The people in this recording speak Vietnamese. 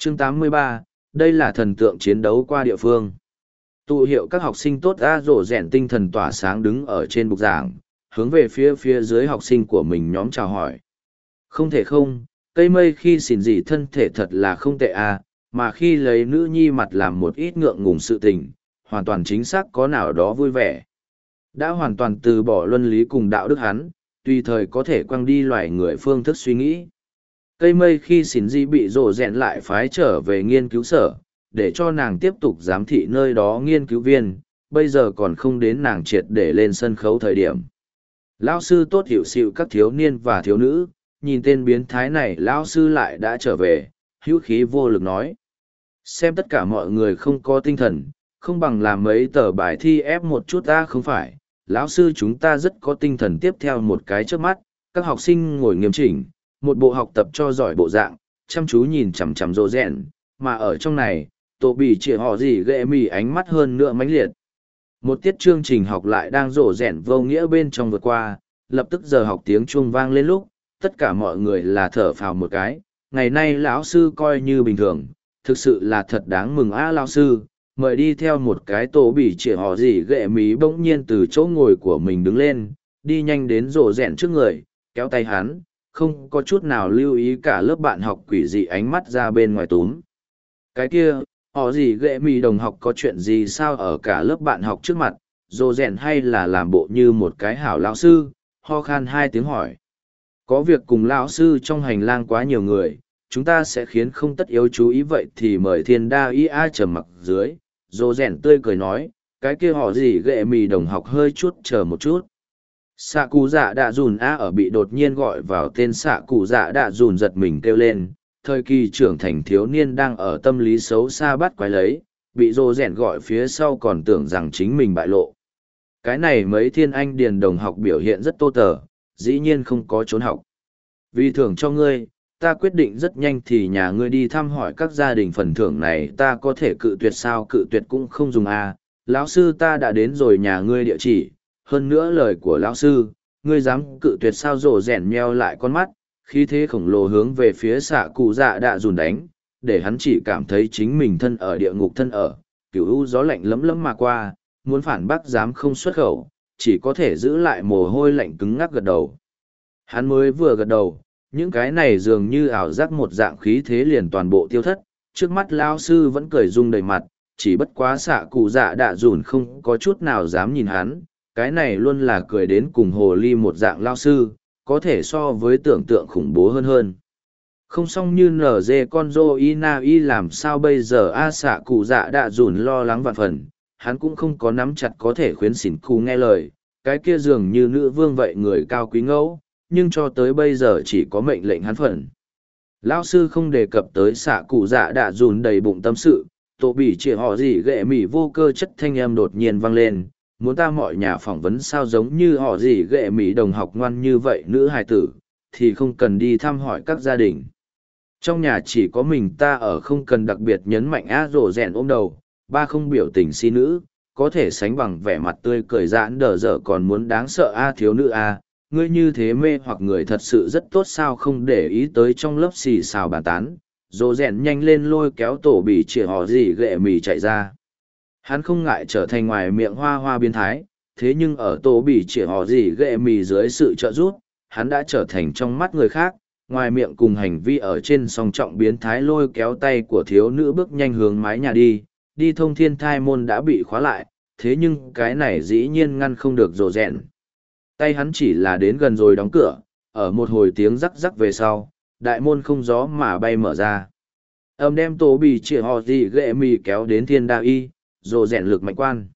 Chương 83, đây là thần tượng chiến đấu qua địa phương. Tụ hiệu các học sinh tốt a rổ rèn tinh thần tỏa sáng đứng ở trên bục giảng, hướng về phía dưới học sinh của mình nhóm chào hỏi. Không thể không, cây mây khi xỉn gì thân thể thật là không tệ a, mà khi lấy nữ nhi mặt làm một ít ngượng ngùng sự tình, hoàn toàn chính xác có nào đó vui vẻ. Đã hoàn toàn từ bỏ luân lý cùng đạo đức hắn, tùy thời có thể quăng đi loài người phương thức suy nghĩ. Cây mây khi xỉn di bị rổ rèn lại phái trở về nghiên cứu sở, để cho nàng tiếp tục giám thị nơi đó nghiên cứu viên, bây giờ còn không đến nàng triệt để lên sân khấu thời điểm. Lão sư tốt hiểu xịu các thiếu niên và thiếu nữ, nhìn tên biến thái này lão sư lại đã trở về, hữu khí vô lực nói. Xem tất cả mọi người không có tinh thần, không bằng làm mấy tờ bài thi ép một chút ta không phải, lão sư chúng ta rất có tinh thần tiếp theo một cái trước mắt, các học sinh ngồi nghiêm chỉnh, một bộ học tập cho giỏi bộ dạng, chăm chú nhìn chằm chằm rô rèn, mà ở trong này, tổ bị chỉ họ gì ghệ mì ánh mắt hơn nữa mãnh liệt. Một tiết chương trình học lại đang rổ rèn vô nghĩa bên trong vượt qua, lập tức giờ học tiếng chuông vang lên lúc, tất cả mọi người là thở phào một cái, ngày nay lão sư coi như bình thường, thực sự là thật đáng mừng á lão sư, mời đi theo một cái tổ bị chỉ họ gì ghệ mí bỗng nhiên từ chỗ ngồi của mình đứng lên, đi nhanh đến rổ rèn trước người, kéo tay hắn, không có chút nào lưu ý cả lớp bạn học quỷ dị ánh mắt ra bên ngoài túm. Cái kia, họ gì ghệ mì đồng học có chuyện gì sao ở cả lớp bạn học trước mặt, rổ rèn hay là làm bộ như một cái hảo lão sư, ho khan hai tiếng hỏi. Có việc cùng lão sư trong hành lang quá nhiều người, chúng ta sẽ khiến không tất yếu chú ý vậy thì mời thiên đa ý a trầm mặc dưới. Rổ rèn tươi cười nói, cái kia họ gì ghệ mì đồng học hơi chút chờ một chút. Xạ cụ dạ đạ dùn a ở bị đột nhiên gọi vào tên xạ cụ dạ đạ dùn giật mình kêu lên, thời kỳ trưởng thành thiếu niên đang ở tâm lý xấu xa bắt quái lấy, bị rô rèn gọi phía sau còn tưởng rằng chính mình bại lộ. Cái này mấy thiên anh điền đồng học biểu hiện rất tô tờ, dĩ nhiên không có trốn học. Vì thưởng cho ngươi, ta quyết định rất nhanh thì nhà ngươi đi thăm hỏi các gia đình phần thưởng này ta có thể cự tuyệt sao cự tuyệt cũng không dùng a. Lão sư ta đã đến rồi nhà ngươi địa chỉ, hơn nữa lời của lão sư, ngươi dám cự tuyệt sao rổ rèn nheo lại con mắt, khí thế khổng lồ hướng về phía xạ cụ dạ đạ dùn đánh, để hắn chỉ cảm thấy chính mình thân ở địa ngục thân ở, kiểu u gió lạnh lấm lấm mà qua, muốn phản bác dám không xuất khẩu, chỉ có thể giữ lại mồ hôi lạnh cứng ngắc gật đầu. Hắn mới vừa gật đầu, những cái này dường như ảo giác một dạng khí thế liền toàn bộ tiêu thất, trước mắt lão sư vẫn cười rung đầy mặt, chỉ bất quá xạ cụ dạ đạ dùn không có chút nào dám nhìn hắn, cái này luôn là cười đến cùng hồ ly một dạng lao sư, có thể so với tưởng tượng khủng bố hơn. Không xong như nở dê con rô ina y làm sao bây giờ a xạ cụ dạ đạ dùn lo lắng vạn phần, hắn cũng không có nắm chặt có thể khuyến xỉn cụ nghe lời, cái kia dường như nữ vương vậy người cao quý ngẫu, nhưng cho tới bây giờ chỉ có mệnh lệnh hắn phận. Lão sư không đề cập tới xạ cụ dạ đạ dùn đầy bụng tâm sự, tổ bị chỉ họ gì ghệ mỉ vô cơ chất thanh âm đột nhiên vang lên, muốn ta mọi nhà phỏng vấn sao giống như họ gì ghệ mỹ đồng học ngoan như vậy nữ hài tử, thì không cần đi thăm hỏi các gia đình. Trong nhà chỉ có mình ta ở không cần đặc biệt nhấn mạnh á rổ rèn ôm đầu, ba không biểu tình si nữ, có thể sánh bằng vẻ mặt tươi cười giãn đờ dở còn muốn đáng sợ a thiếu nữ a, ngươi như thế mê hoặc người thật sự rất tốt sao không để ý tới trong lớp xì xào bàn tán, rổ rèn nhanh lên lôi kéo tổ bị chỉ họ gì ghệ mì chạy ra. Hắn không ngại trở thành ngoài miệng hoa hoa biến thái, thế nhưng ở tổ bị chỉ họ gì ghệ mì dưới sự trợ giúp, hắn đã trở thành trong mắt người khác, ngoài miệng cùng hành vi ở trên song trọng biến thái lôi kéo tay của thiếu nữ bước nhanh hướng mái nhà đi thông thiên thai môn đã bị khóa lại, thế nhưng cái này dĩ nhiên ngăn không được rồ rèn. Tay hắn chỉ là đến gần rồi đóng cửa, ở một hồi tiếng rắc rắc về sau, đại môn không gió mà bay mở ra. Đem tổ bị chỉ họ gì ghệ mì kéo đến thiên đạo y, rồ rèn lực mạnh quan.